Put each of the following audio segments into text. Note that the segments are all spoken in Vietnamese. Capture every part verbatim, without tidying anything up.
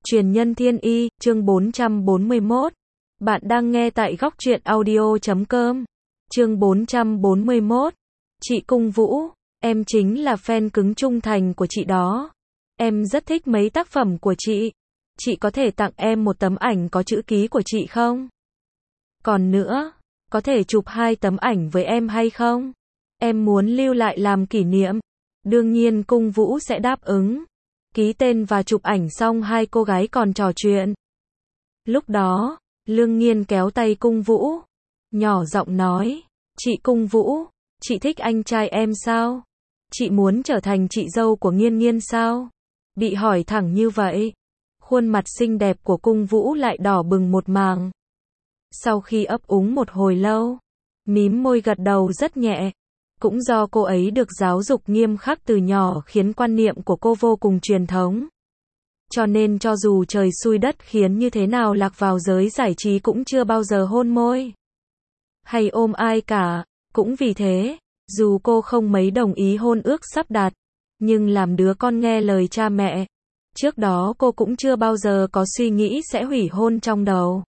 Truyền nhân thiên y, chương bốn trăm bốn mươi mốt. Bạn đang nghe tại góc truyện audio chấm com. Chương bốn trăm bốn mươi mốt. Chị Cung Vũ, em chính là fan cứng trung thành của chị đó. Em rất thích mấy tác phẩm của chị. Chị có thể tặng em một tấm ảnh có chữ ký của chị không? Còn nữa, có thể chụp hai tấm ảnh với em hay không? Em muốn lưu lại làm kỷ niệm. Đương nhiên Cung Vũ sẽ đáp ứng. Ký tên và chụp ảnh xong hai cô gái còn trò chuyện. Lúc đó, Lương Nghiên kéo tay Cung Vũ, nhỏ giọng nói, chị Cung Vũ, chị thích anh trai em sao? Chị muốn trở thành chị dâu của Nghiên Nghiên sao? Bị hỏi thẳng như vậy, khuôn mặt xinh đẹp của Cung Vũ lại đỏ bừng một màng. Sau khi ấp úng một hồi lâu, mím môi gật đầu rất nhẹ. Cũng do cô ấy được giáo dục nghiêm khắc từ nhỏ khiến quan niệm của cô vô cùng truyền thống. Cho nên cho dù trời xui đất khiến như thế nào lạc vào giới giải trí cũng chưa bao giờ hôn môi hay ôm ai cả. Cũng vì thế, dù cô không mấy đồng ý hôn ước sắp đặt, nhưng làm đứa con nghe lời cha mẹ, trước đó cô cũng chưa bao giờ có suy nghĩ sẽ hủy hôn trong đầu.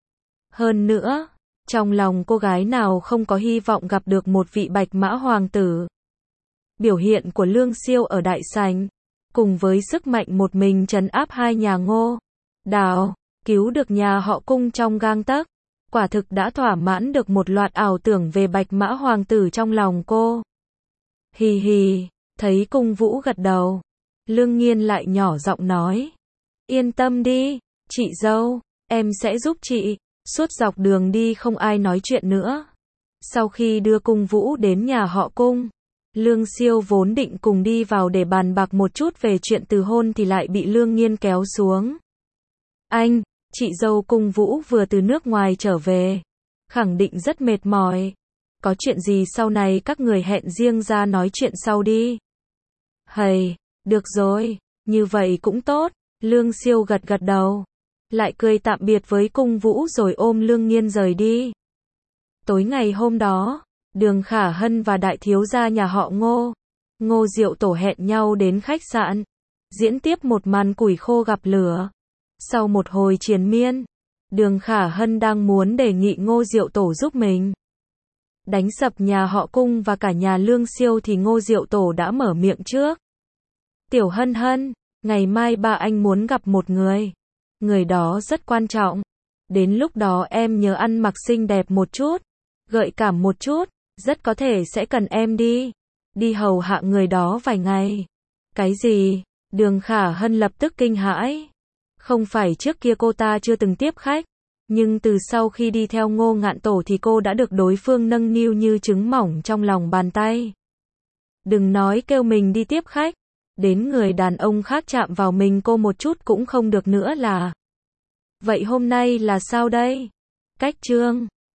Hơn nữa, trong lòng cô gái nào không có hy vọng gặp được một vị bạch mã hoàng tử. Biểu hiện của Lương Siêu ở đại sảnh, cùng với sức mạnh một mình trấn áp hai nhà Ngô, Đào, cứu được nhà họ Cung trong gang tấc, quả thực đã thỏa mãn được một loạt ảo tưởng về bạch mã hoàng tử trong lòng cô. Hì hì, thấy Cung Vũ gật đầu, Lương Nghiên lại nhỏ giọng nói, yên tâm đi, chị dâu, em sẽ giúp chị. Suốt dọc đường đi không ai nói chuyện nữa. Sau khi đưa Cung Vũ đến nhà họ Cung, Lương Siêu vốn định cùng đi vào để bàn bạc một chút về chuyện từ hôn thì lại bị Lương Nghiên kéo xuống. Anh, chị dâu Cung Vũ vừa từ nước ngoài trở về, khẳng định rất mệt mỏi. Có chuyện gì sau này các người hẹn riêng ra nói chuyện sau đi. Hầy, được rồi, như vậy cũng tốt. Lương Siêu gật gật đầu, lại cười tạm biệt với Cung Vũ rồi ôm Lương Nghiên rời đi. Tối ngày hôm đó, Đường Khả Hân và đại thiếu gia nhà họ Ngô, Ngô Diệu Tổ hẹn nhau đến khách sạn, diễn tiếp một màn củi khô gặp lửa. Sau một hồi triền miên, Đường Khả Hân đang muốn đề nghị Ngô Diệu Tổ giúp mình đánh sập nhà họ Cung và cả nhà Lương Siêu thì Ngô Diệu Tổ đã mở miệng trước. Tiểu Hân Hân, ngày mai ba anh muốn gặp một người. Người đó rất quan trọng. Đến lúc đó em nhớ ăn mặc xinh đẹp một chút, gợi cảm một chút, rất có thể sẽ cần em đi. Đi hầu hạ người đó vài ngày. Cái gì? Đường Khả Hân lập tức kinh hãi. Không phải trước kia cô ta chưa từng tiếp khách, nhưng từ sau khi đi theo Ngô Ngạn Tổ thì cô đã được đối phương nâng niu như trứng mỏng trong lòng bàn tay. Đừng nói kêu mình đi tiếp khách, đến người đàn ông khác chạm vào mình cô một chút cũng không được nữa là. Vậy hôm nay là sao đây? Cách chương